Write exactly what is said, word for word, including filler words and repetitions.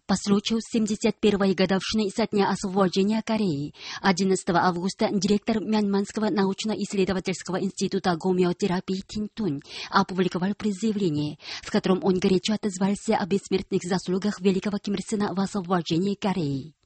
По случаю семьдесят первой годовщины со дня освобождения Кореи одиннадцатого августа директор Мьянманского научно-исследовательского института гомеотерапии Тин Тун опубликовал предъявление, в котором он горячо отозвался о бессмертных заслугах великого Ким Ир Сена в освобождении Кореи.